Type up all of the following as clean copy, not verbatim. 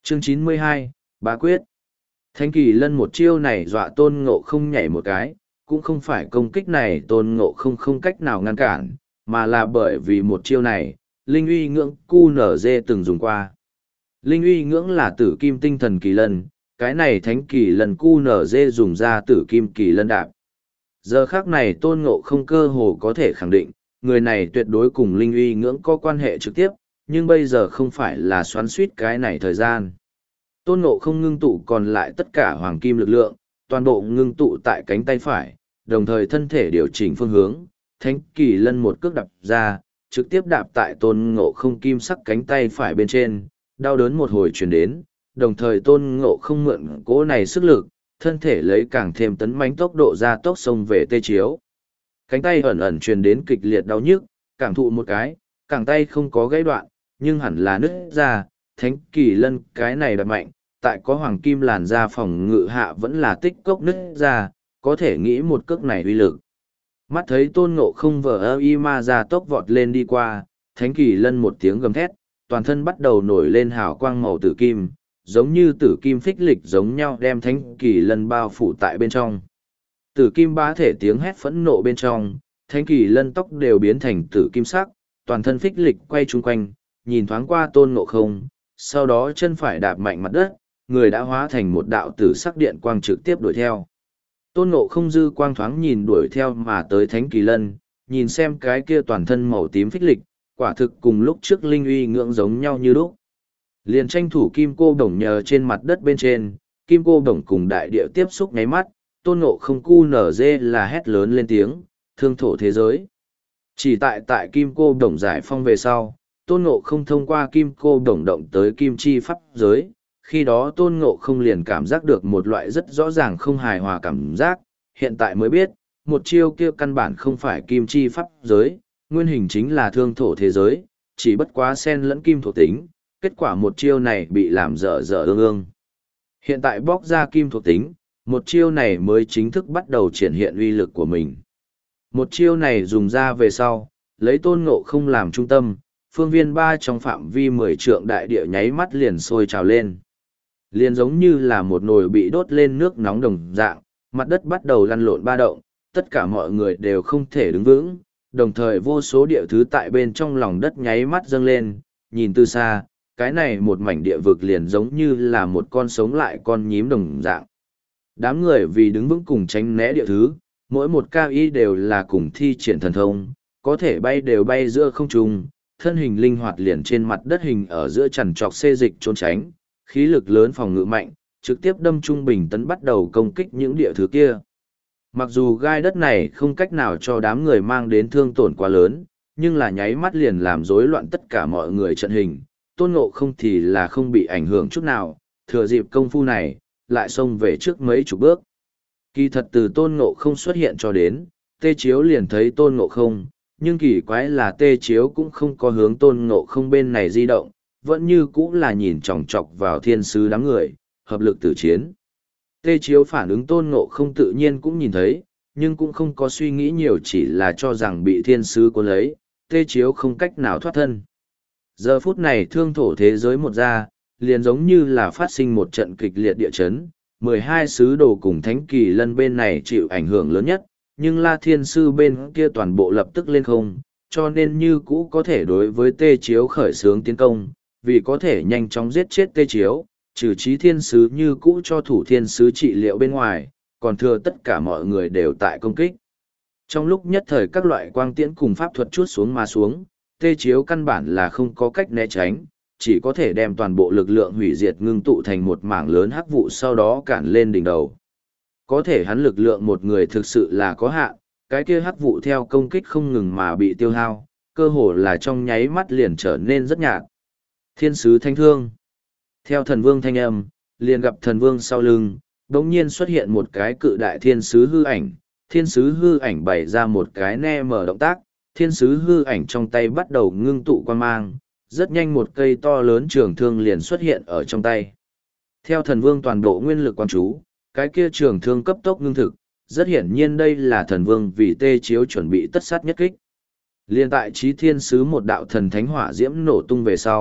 Chương 92, Bá Quyết. Thánh kỳ lân một chiêu này dọa Tôn Ngộ Không nhảy một cái, cũng không phải công kích này Tôn Ngộ Không không cách nào ngăn cản, mà là bởi vì một chiêu này, Linh Uy Ngưỡng QNZ từng dùng qua. Linh Uy Ngưỡng là tử kim tinh thần kỳ lân, cái này thánh kỳ lân QNZ dùng ra tử kim kỳ lân đạp. Giờ khác này Tôn Ngộ Không cơ hồ có thể khẳng định, người này tuyệt đối cùng Linh Uy Ngưỡng có quan hệ trực tiếp, nhưng bây giờ không phải là xoắn suýt cái này thời gian. Tôn Ngộ Không ngưng tụ còn lại tất cả hoàng kim lực lượng, toàn bộ ngưng tụ tại cánh tay phải, đồng thời thân thể điều chỉnh phương hướng, thánh kỳ lân một cước đạp ra, trực tiếp đạp tại Tôn Ngộ Không kim sắc cánh tay phải bên trên, đau đớn một hồi truyền đến, đồng thời Tôn Ngộ Không mượn cỗ này sức lực, thân thể lấy càng thêm tấn mãnh tốc độ ra tốc xông về tê chiếu. Cánh tay ẩn ẩn truyền đến kịch liệt đau nhức, cảm thụ một cái, cẳng tay không có gãy đoạn, nhưng hẳn là nứt ra, thánh kỳ lân cái này đập mạnh, tại có hoàng kim làn da phòng ngự hạ vẫn là tích cốc nứt ra, có thể nghĩ một cước này uy lực. Mắt thấy Tôn Ngộ Không vờ y ma ra tốc vọt lên đi qua, thánh kỳ lân một tiếng gầm thét, toàn thân bắt đầu nổi lên hào quang màu tử kim, giống như tử kim phích lịch giống nhau đem thánh kỳ lân bao phủ tại bên trong. Tử kim bá thể tiếng hét phẫn nộ bên trong, thánh kỳ lân tóc đều biến thành tử kim sắc, toàn thân phích lịch quay chung quanh, nhìn thoáng qua Tôn Ngộ Không, sau đó chân phải đạp mạnh mặt đất, người đã hóa thành một đạo tử sắc điện quang trực tiếp đuổi theo. Tôn Ngộ Không dư quang thoáng nhìn đuổi theo mà tới thánh kỳ lân, nhìn xem cái kia toàn thân màu tím phích lịch, quả thực cùng lúc trước Linh Uy Ngưỡng giống nhau như lúc. Liền tranh thủ kim cô đồng nhờ trên mặt đất bên trên, kim cô đồng cùng đại địa tiếp xúc nháy mắt, Tôn Ngộ Không cu nở dê là hét lớn lên tiếng, thương thổ thế giới. Chỉ tại kim cô đồng giải phong về sau, Tôn Ngộ Không thông qua kim cô đồng động tới kim chi pháp giới, khi đó Tôn Ngộ Không liền cảm giác được một loại rất rõ ràng không hài hòa cảm giác, hiện tại mới biết, một chiêu kia căn bản không phải kim chi pháp giới, nguyên hình chính là thương thổ thế giới, chỉ bất quá xen lẫn kim thuộc tính, kết quả một chiêu này bị làm dở dở ương ương. Hiện tại bóc ra kim thuộc tính, một chiêu này mới chính thức bắt đầu triển hiện uy lực của mình. Một chiêu này dùng ra về sau, lấy Tôn Ngộ Không làm trung tâm, phương viên 3 trong phạm vi 10 trượng đại địa nháy mắt liền sôi trào lên. Liền giống như là một nồi bị đốt lên nước nóng đồng dạng, mặt đất bắt đầu lăn lộn ba động, tất cả mọi người đều không thể đứng vững, đồng thời vô số địa thứ tại bên trong lòng đất nháy mắt dâng lên, nhìn từ xa, cái này một mảnh địa vực liền giống như là một con sống lại con nhím đồng dạng. Đám người vì đứng vững cùng tránh né địa thứ, mỗi một cao y đều là cùng thi triển thần thông, có thể bay đều bay giữa không trung, thân hình linh hoạt liền trên mặt đất hình ở giữa chằn trọc xê dịch trốn tránh, khí lực lớn phòng ngự mạnh, trực tiếp đâm trung bình tấn bắt đầu công kích những địa thứ kia. Mặc dù gai đất này không cách nào cho đám người mang đến thương tổn quá lớn, nhưng là nháy mắt liền làm rối loạn tất cả mọi người trận hình, Tôn Ngộ Không thì là không bị ảnh hưởng chút nào, thừa dịp công phu này, lại xông về trước mấy chục bước. Kỳ thật từ Tôn Ngộ Không xuất hiện cho đến, Tê Chiếu liền thấy Tôn Ngộ Không, nhưng kỳ quái là Tê Chiếu cũng không có hướng Tôn Ngộ Không bên này di động, vẫn như cũ là nhìn chòng chọc vào thiên sứ đám người, hợp lực tử chiến. Tê Chiếu phản ứng Tôn Ngộ Không tự nhiên cũng nhìn thấy, nhưng cũng không có suy nghĩ nhiều, chỉ là cho rằng bị thiên sứ cuốn lấy, Tê Chiếu không cách nào thoát thân. Giờ phút này thương thổ thế giới một ra, liền giống như là phát sinh một trận kịch liệt địa chấn, 12 sứ đồ cùng thánh kỳ lân bên này chịu ảnh hưởng lớn nhất, nhưng La Thiên Sư bên kia toàn bộ lập tức lên không, cho nên như cũ có thể đối với Tê Chiếu khởi xướng tiến công, vì có thể nhanh chóng giết chết Tê Chiếu, trừ trí thiên sứ như cũ cho thủ thiên sứ trị liệu bên ngoài, còn thừa tất cả mọi người đều tại công kích. Trong lúc nhất thời các loại quang tiễn cùng pháp thuật chuốt xuống mà xuống, Tê Chiếu căn bản là không có cách né tránh, chỉ có thể đem toàn bộ lực lượng hủy diệt ngưng tụ thành một mảng lớn hắc vụ sau đó cản lên đỉnh đầu. Có thể hắn lực lượng một người thực sự là có hạn, cái kia hắc vụ theo công kích không ngừng mà bị tiêu hao, cơ hồ là trong nháy mắt liền trở nên rất nhạt. Thiên sứ thanh thương. Theo thần vương thanh âm, liền gặp thần vương sau lưng, đống nhiên xuất hiện một cái cự đại thiên sứ hư ảnh. Thiên sứ hư ảnh bày ra một cái ne mở động tác, thiên sứ hư ảnh trong tay bắt đầu ngưng tụ quang mang, rất nhanh một cây to lớn trường thương liền xuất hiện ở trong tay. Theo thần vương toàn bộ nguyên lực quan chú, cái kia trường thương cấp tốc ngưng thực, rất hiển nhiên đây là thần vương vì Tê Chiếu chuẩn bị tất sát nhất kích. Liên tại trí thiên sứ một đạo thần thánh hỏa diễm nổ tung về sau,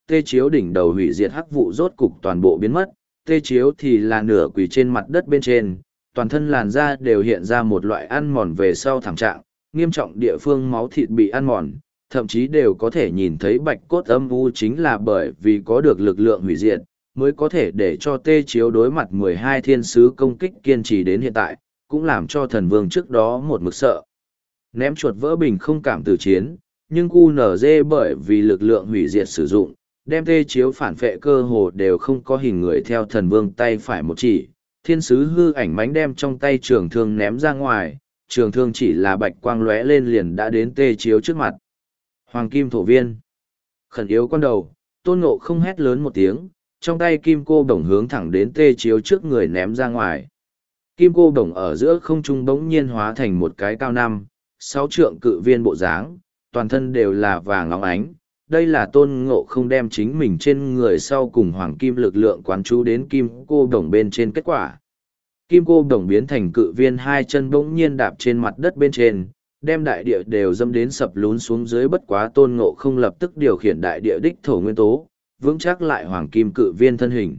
tê chiếu đỉnh đầu hủy diệt hắc vụ rốt cục toàn bộ biến mất, tê chiếu thì là nửa quỳ trên mặt đất bên trên, toàn thân làn da đều hiện ra một loại ăn mòn về sau thảm trạng, nghiêm trọng địa phương máu thịt bị ăn mòn, thậm chí đều có thể nhìn thấy bạch cốt âm u chính là bởi vì có được lực lượng hủy diệt, mới có thể để cho tê chiếu đối mặt 12 thiên sứ công kích kiên trì đến hiện tại, cũng làm cho thần vương trước đó một mực sợ. Ném chuột vỡ bình không cảm từ chiến, nhưng QNZ bởi vì lực lượng hủy diệt sử dụng, đem tê chiếu phản phệ cơ hồ đều không có hình người theo thần vương tay phải một chỉ, thiên sứ hư ảnh mánh đem trong tay trường thương ném ra ngoài, trường thương chỉ là bạch quang lóe lên liền đã đến tê chiếu trước mặt. Hoàng kim thổ viên. Khẩn yếu con đầu, Tôn Ngộ không hét lớn một tiếng, trong tay kim cô đồng hướng thẳng đến tê chiếu trước người ném ra ngoài. Kim cô đồng ở giữa không trung bỗng nhiên hóa thành một cái cao 5-6 trượng cự viên bộ dáng, toàn thân đều là vàng óng ánh. Đây là Tôn Ngộ không đem chính mình trên người sau cùng hoàng kim lực lượng quán chú đến kim cô đồng bên trên kết quả. Kim cô đồng biến thành cự viên hai chân bỗng nhiên đạp trên mặt đất bên trên, đem đại địa đều dâm đến sập lún xuống dưới, bất quá Tôn Ngộ không lập tức điều khiển đại địa đích thổ nguyên tố, vững chắc lại hoàng kim cự viên thân hình.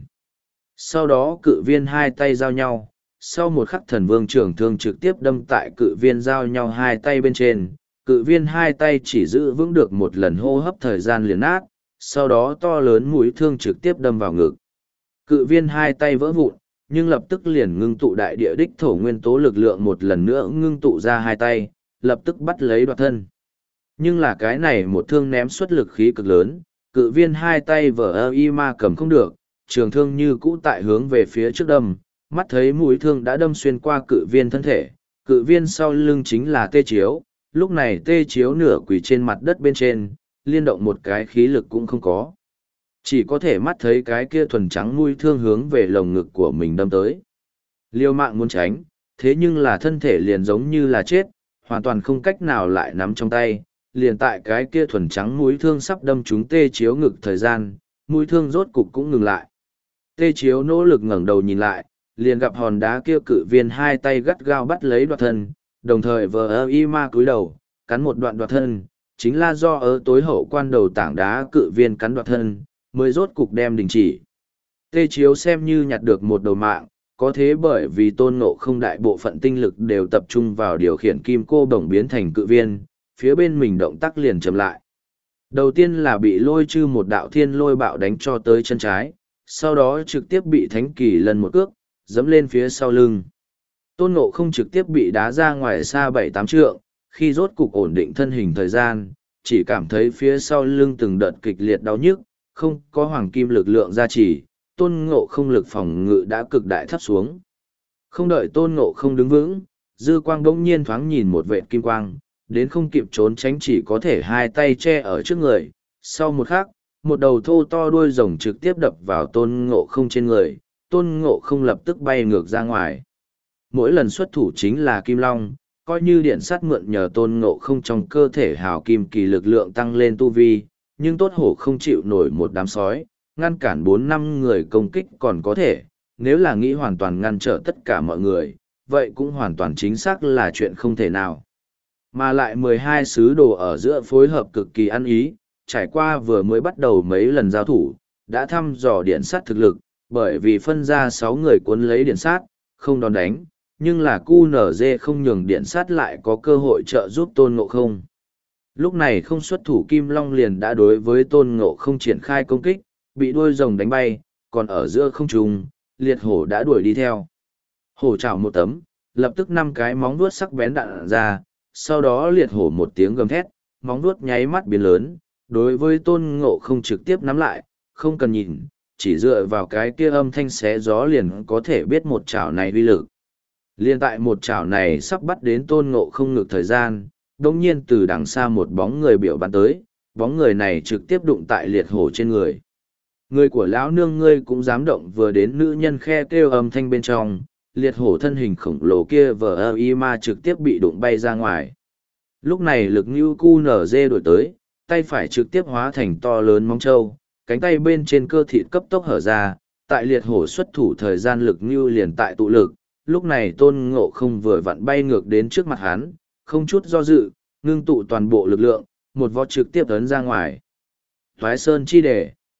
Sau đó cự viên hai tay giao nhau, sau một khắc thần vương trưởng thương trực tiếp đâm tại cự viên giao nhau hai tay bên trên, cự viên hai tay chỉ giữ vững được một lần hô hấp thời gian liền nát, sau đó to lớn mũi thương trực tiếp đâm vào ngực. Cự viên hai tay vỡ vụn, nhưng lập tức liền ngưng tụ đại địa đích thổ nguyên tố lực lượng một lần nữa ngưng tụ ra hai tay, lập tức bắt lấy đoạt thân. Nhưng là cái này một thương ném xuất lực khí cực lớn, cự viên hai tay vỡ y ma cầm không được, trường thương như cũ tại hướng về phía trước đâm, mắt thấy mũi thương đã đâm xuyên qua cự viên thân thể, cự viên sau lưng chính là tê chiếu, lúc này tê chiếu nửa quỳ trên mặt đất bên trên, liên động một cái khí lực cũng không có. Chỉ có thể mắt thấy cái kia thuần trắng mũi thương hướng về lồng ngực của mình đâm tới. Liêu mạng muốn tránh, thế nhưng là thân thể liền giống như là chết, hoàn toàn không cách nào lại nắm trong tay, liền tại cái kia thuần trắng mũi thương sắp đâm trúng tê chiếu ngực thời gian, mũi thương rốt cục cũng ngừng lại. Tê chiếu nỗ lực ngẩng đầu nhìn lại, liền gặp hòn đá kia cự viên hai tay gắt gao bắt lấy đoạt thân, đồng thời vờ y ma cúi đầu, cắn một đoạn đoạt thân, chính là do ở tối hậu quan đầu tảng đá cự viên cắn đoạt thân, mới rốt cục đem đình chỉ. Tê chiếu xem như nhặt được một đầu mạng, có thế bởi vì Tôn Ngộ không đại bộ phận tinh lực đều tập trung vào điều khiển kim cô đồng biến thành cự viên, phía bên mình động tác liền chậm lại. Đầu tiên là bị lôi chư một đạo thiên lôi bạo đánh cho tới chân trái, sau đó trực tiếp bị Thánh Kỳ Lân một cước dẫm lên phía sau lưng. Tôn Ngộ không trực tiếp bị đá ra ngoài xa 7-8 trượng, khi rốt cục ổn định thân hình thời gian, chỉ cảm thấy phía sau lưng từng đợt kịch liệt đau nhức, không có hoàng kim lực lượng gia trì, Tôn Ngộ không lực phòng ngự đã cực đại thấp xuống. Không đợi Tôn Ngộ không đứng vững, dư quang bỗng nhiên thoáng nhìn một vệt kim quang, đến không kịp trốn tránh chỉ có thể hai tay che ở trước người. Sau một khắc, một đầu thô to đuôi rồng trực tiếp đập vào Tôn Ngộ không trên người, Tôn Ngộ không lập tức bay ngược ra ngoài. Mỗi lần xuất thủ chính là Kim Long, coi như điện sắt mượn nhờ Tôn Ngộ không trong cơ thể hào kim kỳ lực lượng tăng lên tu vi, nhưng tốt hổ không chịu nổi một đám sói, ngăn cản 4-5 người công kích còn có thể, nếu là nghĩ hoàn toàn ngăn trở tất cả mọi người, vậy cũng hoàn toàn chính xác là chuyện không thể nào. Mà lại 12 sứ đồ ở giữa phối hợp cực kỳ ăn ý, trải qua vừa mới bắt đầu mấy lần giao thủ, đã thăm dò điện sát thực lực, bởi vì phân ra 6 người cuốn lấy điện sát, không đòn đánh, nhưng là QNZ không nhường điện sát lại có cơ hội trợ giúp Tôn Ngộ không. Lúc này không xuất thủ Kim Long liền đã đối với Tôn Ngộ không triển khai công kích, bị đuôi rồng đánh bay, còn ở giữa không trung, liệt hổ đã đuổi đi theo. Hổ chảo một tấm, lập tức 5 cái móng vuốt sắc bén đạn ra, sau đó liệt hổ một tiếng gầm thét, móng vuốt nháy mắt biến lớn, đối với Tôn Ngộ không trực tiếp nắm lại, không cần nhìn, chỉ dựa vào cái kia âm thanh xé gió liền có thể biết một chảo này uy lực. Liên tại một chảo này sắp bắt đến Tôn Ngộ không ngược thời gian, đồng nhiên từ đằng xa một bóng người biểu bắn tới, bóng người này trực tiếp đụng tại liệt hổ trên người. Người của lão nương ngươi cũng dám động, vừa đến nữ nhân khe kêu âm thanh bên trong, liệt hổ thân hình khổng lồ kia vờ y ma trực tiếp bị đụng bay ra ngoài. Lúc này lực như cu nở dê đổi tới, tay phải trực tiếp hóa thành to lớn móng trâu, cánh tay bên trên cơ thịt cấp tốc hở ra, tại liệt hổ xuất thủ thời gian lực như liền tại tụ lực. Lúc này Tôn Ngộ không vừa vặn bay ngược đến trước mặt hắn, không chút do dự, ngưng tụ toàn bộ lực lượng, một vó trực tiếp ấn ra ngoài. Toái Sơn chi đề.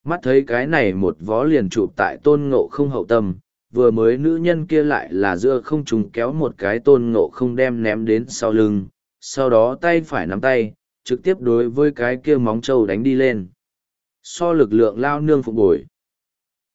Mắt thấy cái này một vó liền chụp tại tôn ngộ không hậu tâm, vừa mới nữ nhân kia lại là giữa không trung kéo một cái tôn ngộ không đem ném đến sau lưng, sau đó tay phải nắm tay, trực tiếp đối với cái kia móng trâu đánh đi lên. So lực lượng lao nương phục bồi,